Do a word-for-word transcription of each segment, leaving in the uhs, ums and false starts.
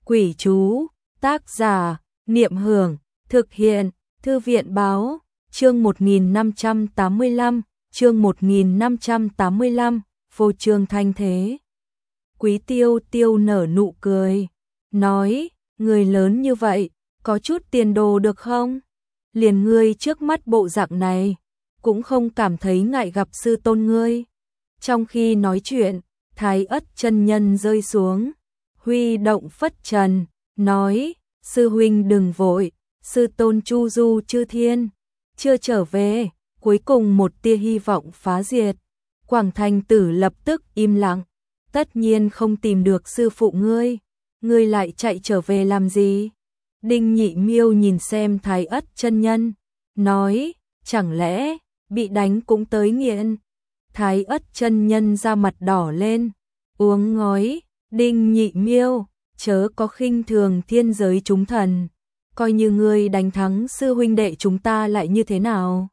Quỷ chú, tác giả, Niệm Hưởng, thực hiện, Thư viện báo, chương một nghìn năm trăm tám mươi lăm, chương một nghìn năm trăm tám mươi lăm, phô trương thanh thế. Quý Tiêu Tiêu nở nụ cười, nói, người lớn như vậy, có chút tiền đồ được không? Liền ngươi trước mắt bộ dạng này, cũng không cảm thấy ngại gặp sư tôn ngươi. Trong khi nói chuyện, Thái Ất chân nhân rơi xuống, huy động phất trần, nói, sư huynh đừng vội, sư tôn chu du chư thiên, chưa trở về, cuối cùng một tia hy vọng phá diệt. Quảng Thành Tử lập tức im lặng, tất nhiên không tìm được sư phụ ngươi, ngươi lại chạy trở về làm gì? Đinh Nhị Miêu nhìn xem Thái Ất chân nhân, nói, chẳng lẽ bị đánh cũng tới nghiện? Thái Ất chân nhân ra mặt đỏ lên, uống ngói, Đinh Nhị Miêu, chớ có khinh thường thiên giới chúng thần, coi như ngươi đánh thắng sư huynh đệ chúng ta lại như thế nào?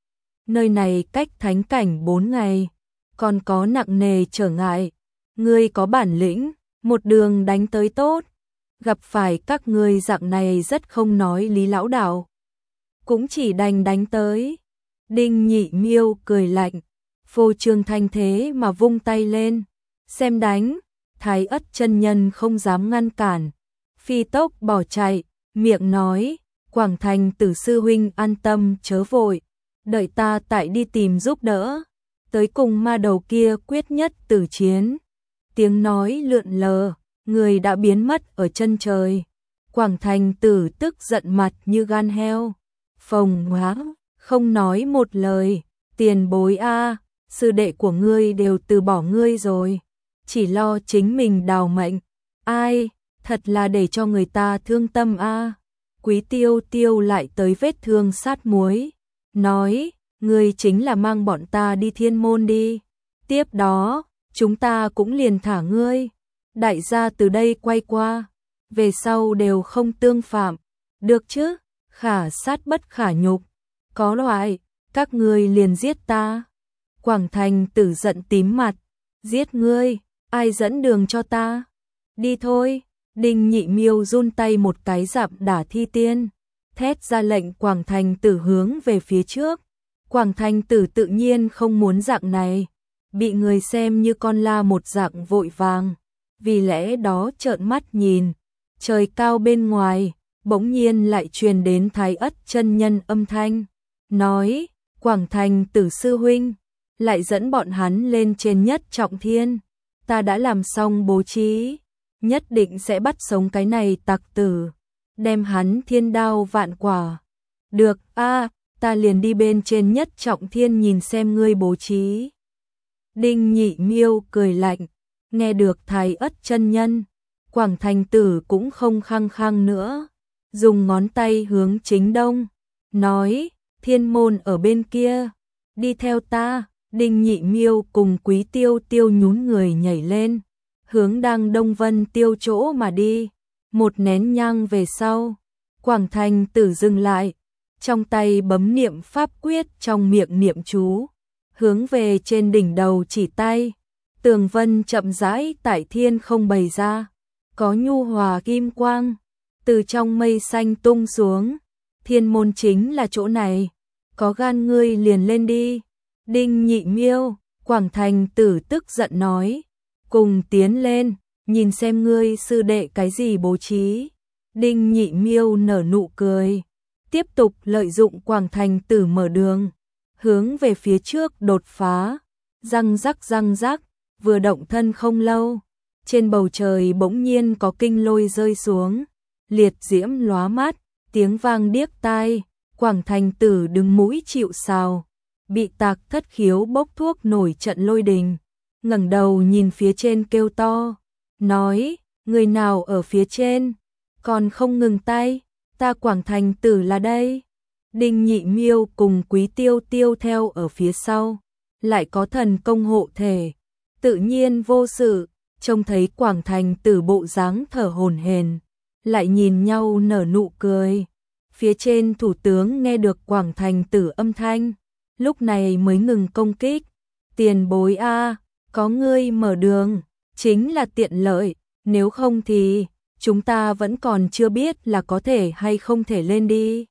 Nơi này cách thánh cảnh bốn ngày, còn có nặng nề trở ngại, ngươi có bản lĩnh, một đường đánh tới tốt, gặp phải các ngươi dạng này rất không nói lý lão đạo, cũng chỉ đành đánh tới. Đinh Nhị Miêu cười lạnh, phô trương thanh thế mà vung tay lên, xem đánh. Thái Ất chân nhân không dám ngăn cản, phi tốc bỏ chạy, miệng nói, Quảng Thành Tử sư huynh an tâm chớ vội, đợi ta tại đi tìm giúp đỡ, tới cùng ma đầu kia quyết nhất tử chiến. Tiếng nói lượn lờ, người đã biến mất ở chân trời. Quảng Thành Tử tức giận mặt như gan heo, phồng hóa, không nói một lời, tiền bối a, sư đệ của ngươi đều từ bỏ ngươi rồi, chỉ lo chính mình đào mệnh, ai, thật là để cho người ta thương tâm a. Quý Tiêu Tiêu lại tới vết thương sát muối, nói, ngươi chính là mang bọn ta đi thiên môn đi, tiếp đó, chúng ta cũng liền thả ngươi, đại gia từ đây quay qua, về sau đều không tương phạm, được chứ, khả sát bất khả nhục, có loại, các ngươi liền giết ta. Quảng Thành Tử giận tím mặt, giết ngươi, ai dẫn đường cho ta? Đi thôi. Đinh Nhị Miêu run tay một cái dặm đả thi tiên, thét ra lệnh Quảng Thành Tử hướng về phía trước. Quảng Thành Tử tự nhiên không muốn dạng này, bị người xem như con la một dạng vội vàng, vì lẽ đó trợn mắt nhìn. Trời cao bên ngoài, bỗng nhiên lại truyền đến Thái Ất chân nhân âm thanh, nói, Quảng Thành Tử sư huynh, lại dẫn bọn hắn lên trên nhất trọng thiên, ta đã làm xong bố trí, nhất định sẽ bắt sống cái này tặc tử, đem hắn thiên đao vạn quả. Được a, ta liền đi bên trên nhất trọng thiên nhìn xem ngươi bố trí. Đinh Nhị Miêu cười lạnh, nghe được Thái Ất chân nhân, Quảng Thành Tử cũng không khăng khăng nữa, dùng ngón tay hướng chính đông, nói, thiên môn ở bên kia, đi theo ta. Đinh Nhị Miêu cùng Quý Tiêu Tiêu nhún người nhảy lên, hướng đang Đông Vân Tiêu chỗ mà đi. Một nén nhang về sau, Quảng Thành Tử dừng lại, trong tay bấm niệm pháp quyết, trong miệng niệm chú, hướng về trên đỉnh đầu chỉ tay. Tường vân chậm rãi tại thiên không bày ra, có nhu hòa kim quang từ trong mây xanh tung xuống. Thiên môn chính là chỗ này, có gan ngươi liền lên đi. Đinh Nhị Miêu, Quảng Thành Tử tức giận nói, cùng tiến lên, nhìn xem ngươi sư đệ cái gì bố trí. Đinh Nhị Miêu nở nụ cười, tiếp tục lợi dụng Quảng Thành Tử mở đường, hướng về phía trước đột phá. Răng rắc răng rắc, vừa động thân không lâu, trên bầu trời bỗng nhiên có kinh lôi rơi xuống, liệt diễm lóa mắt, tiếng vang điếc tai. Quảng Thành Tử đứng mũi chịu sào, bị tạc thất khiếu bốc thuốc nổi trận lôi đình, ngẩng đầu nhìn phía trên kêu to, nói, người nào ở phía trên, còn không ngừng tay, ta Quảng Thành Tử là đây. Đinh Nhị Miêu cùng Quý Tiêu Tiêu theo ở phía sau, lại có thần công hộ thể, tự nhiên vô sự, trông thấy Quảng Thành Tử bộ dáng thở hổn hển, lại nhìn nhau nở nụ cười. Phía trên thủ tướng nghe được Quảng Thành Tử âm thanh, lúc này mới ngừng công kích. Tiền bối a, có ngươi mở đường, chính là tiện lợi, nếu không thì chúng ta vẫn còn chưa biết là có thể hay không thể lên đi.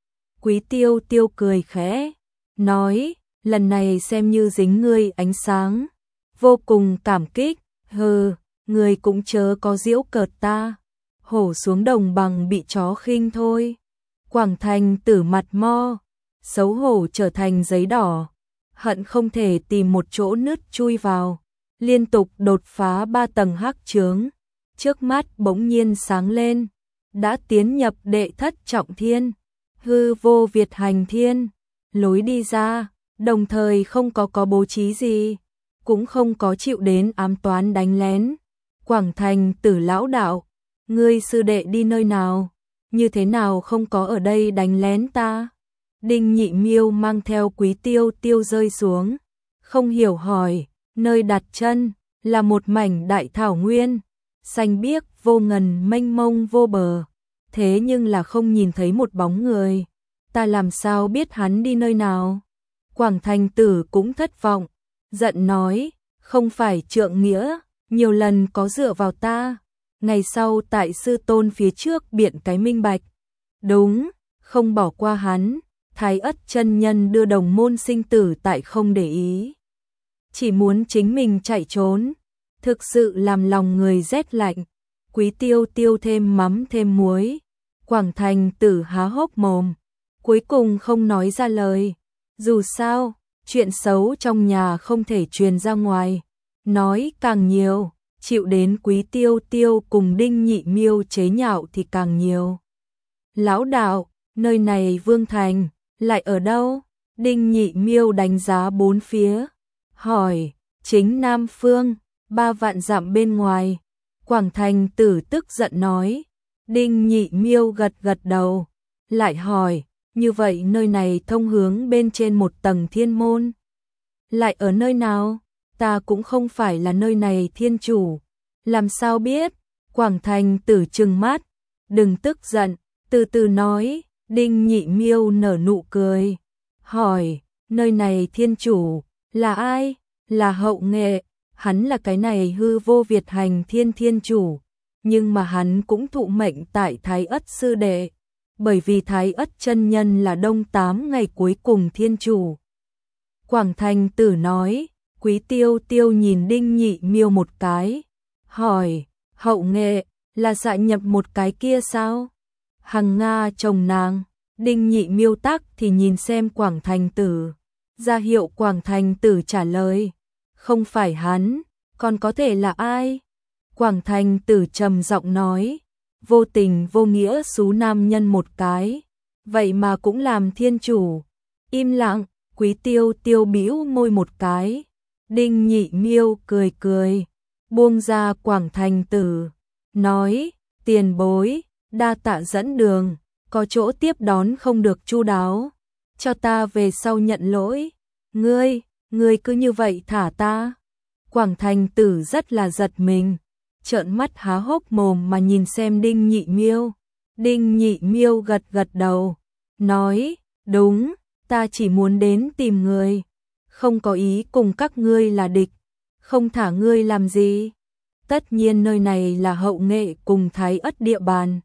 Quý Tiêu Tiêu cười khẽ, nói, lần này xem như dính ngươi ánh sáng, vô cùng cảm kích, hừ, ngươi cũng chớ có giễu cợt ta, hổ xuống đồng bằng bị chó khinh thôi. Quảng Thành Tử mặt mo, xấu hổ trở thành giấy đỏ, hận không thể tìm một chỗ nứt chui vào, liên tục đột phá ba tầng hắc chướng, trước mắt bỗng nhiên sáng lên, đã tiến nhập đệ thất trọng thiên, hư vô Việt hành thiên, lối đi ra, đồng thời không có có bố trí gì, cũng không có chịu đến ám toán đánh lén. Quảng Thành Tử lão đạo, ngươi sư đệ đi nơi nào, như thế nào không có ở đây đánh lén ta? Đinh Nhị Miêu mang theo Quý Tiêu Tiêu rơi xuống, không hiểu hỏi, nơi đặt chân là một mảnh đại thảo nguyên, xanh biếc vô ngần mênh mông vô bờ, thế nhưng là không nhìn thấy một bóng người, ta làm sao biết hắn đi nơi nào? Quảng Thành Tử cũng thất vọng, giận nói, không phải trượng nghĩa, nhiều lần có dựa vào ta, ngày sau tại sư tôn phía trước biện cái minh bạch. Đúng, không bỏ qua hắn, Thái Ất chân nhân đưa đồng môn sinh tử tại không để ý. Chỉ muốn chính mình chạy trốn, thực sự làm lòng người rét lạnh. Quý Tiêu Tiêu thêm mắm thêm muối, Quảng Thành Tử há hốc mồm, cuối cùng không nói ra lời. Dù sao, chuyện xấu trong nhà không thể truyền ra ngoài, nói càng nhiều, chịu đến Quý Tiêu Tiêu cùng Đinh Nhị Miêu chế nhạo thì càng nhiều. Lão đạo, nơi này Vương Thành, lại ở đâu? Đinh Nhị Miêu đánh giá bốn phía, hỏi, chính Nam Phương, ba vạn dặm bên ngoài. Quảng Thành Tử tức giận nói, Đinh Nhị Miêu gật gật đầu, lại hỏi, như vậy nơi này thông hướng bên trên một tầng thiên môn. Lại ở nơi nào? Ta cũng không phải là nơi này thiên chủ, làm sao biết? Quảng Thành Tử trừng mắt, đừng tức giận, từ từ nói. Đinh Nhị Miêu nở nụ cười, hỏi, nơi này thiên chủ là ai? Là Hậu Nghệ, hắn là cái này hư vô Việt hành thiên thiên chủ, nhưng mà hắn cũng thụ mệnh tại Thái Ất sư đệ, bởi vì Thái Ất chân nhân là đông tám ngày cuối cùng thiên chủ. Quảng Thành Tử nói. Quý Tiêu Tiêu nhìn Đinh Nhị Miêu một cái, hỏi, Hậu Nghệ, là dạ nhập một cái kia sao? Hằng Nga chồng nàng. Đinh Nhị Miêu tắc thì nhìn xem Quảng Thành Tử, ra hiệu Quảng Thành Tử trả lời, không phải hắn, còn có thể là ai? Quảng Thành Tử trầm giọng nói, vô tình vô nghĩa xú nam nhân một cái, vậy mà cũng làm thiên chủ. Im lặng. Quý Tiêu Tiêu bĩu môi một cái. Đinh Nhị Miêu cười cười, buông ra Quảng Thành Tử, nói, tiền bối, đa tạ dẫn đường, có chỗ tiếp đón không được chu đáo, cho ta về sau nhận lỗi. Ngươi, ngươi cứ như vậy thả ta? Quảng Thành Tử rất là giật mình, trợn mắt há hốc mồm mà nhìn xem Đinh Nhị Miêu. Đinh Nhị Miêu gật gật đầu, nói, đúng, ta chỉ muốn đến tìm người, không có ý cùng các ngươi là địch, không thả ngươi làm gì. Tất nhiên nơi này là Hậu Nghệ cùng Thái Ất địa bàn,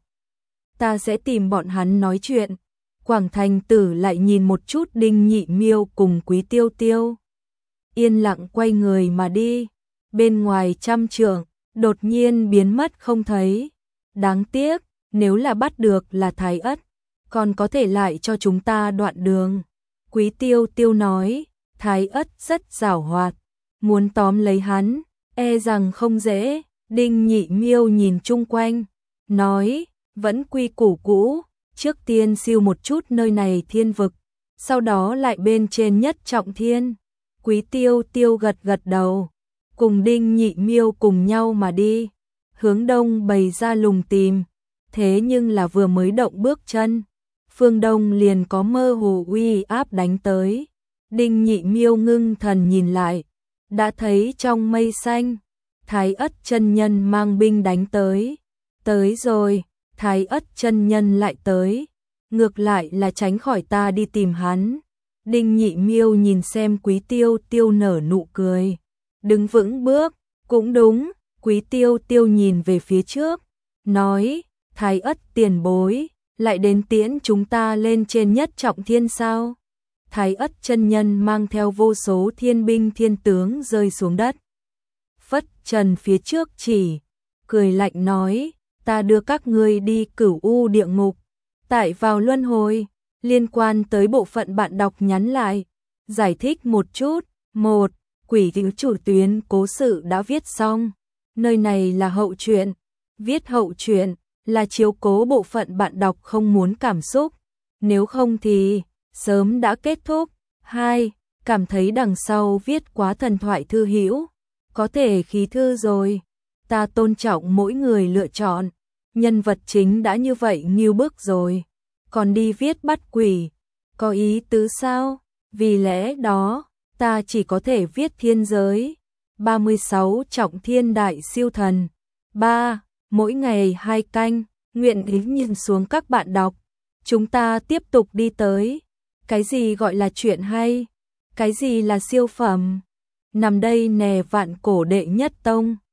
ta sẽ tìm bọn hắn nói chuyện. Quảng Thành Tử lại nhìn một chút Đinh Nhị Miêu cùng Quý Tiêu Tiêu, yên lặng quay người mà đi. Bên ngoài trăm trượng, đột nhiên biến mất không thấy. Đáng tiếc, nếu là bắt được là Thái Ất, còn có thể lại cho chúng ta đoạn đường. Quý Tiêu Tiêu nói, Thái Ất rất giảo hoạt, muốn tóm lấy hắn, e rằng không dễ. Đinh Nhị Miêu nhìn chung quanh, nói, vẫn quy củ cũ, trước tiên siêu một chút nơi này thiên vực, sau đó lại bên trên nhất trọng thiên. Quý Tiêu Tiêu gật gật đầu, cùng Đinh Nhị Miêu cùng nhau mà đi, hướng đông bày ra lùng tìm, thế nhưng là vừa mới động bước chân, phương đông liền có mơ hồ uy áp đánh tới. Đinh Nhị Miêu ngưng thần nhìn lại, đã thấy trong mây xanh, Thái Ất chân nhân mang binh đánh tới. Tới rồi, Thái Ất chân nhân lại tới, ngược lại là tránh khỏi ta đi tìm hắn. Đinh Nhị Miêu nhìn xem Quý Tiêu Tiêu nở nụ cười, đứng vững bước, cũng đúng. Quý Tiêu Tiêu nhìn về phía trước, nói, Thái Ất tiền bối, lại đến tiễn chúng ta lên trên nhất trọng thiên sao? Thái Ất chân nhân mang theo vô số thiên binh thiên tướng rơi xuống đất. Phất trần phía trước chỉ, cười lạnh nói, ta đưa các ngươi đi cửu u địa ngục, tại vào luân hồi. Liên quan tới bộ phận bạn đọc nhắn lại, giải thích một chút. Một, quỷ cứu chủ tuyến cố sự đã viết xong, nơi này là hậu truyện. Viết hậu truyện là chiếu cố bộ phận bạn đọc không muốn cảm xúc, nếu không thì sớm đã kết thúc. Hai, cảm thấy đằng sau viết quá thần thoại thư hữu, có thể khí thư rồi. Ta tôn trọng mỗi người lựa chọn, nhân vật chính đã như vậy nghiêu bức rồi, còn đi viết bắt quỷ, có ý tứ sao? Vì lẽ đó, ta chỉ có thể viết thiên giới, ba mươi sáu trọng thiên đại siêu thần. Ba, mỗi ngày hai canh, nguyện ý nhìn xuống các bạn đọc. Chúng ta tiếp tục đi tới. Cái gì gọi là chuyện hay? Cái gì là siêu phẩm? Nằm đây nè vạn cổ đệ nhất tông.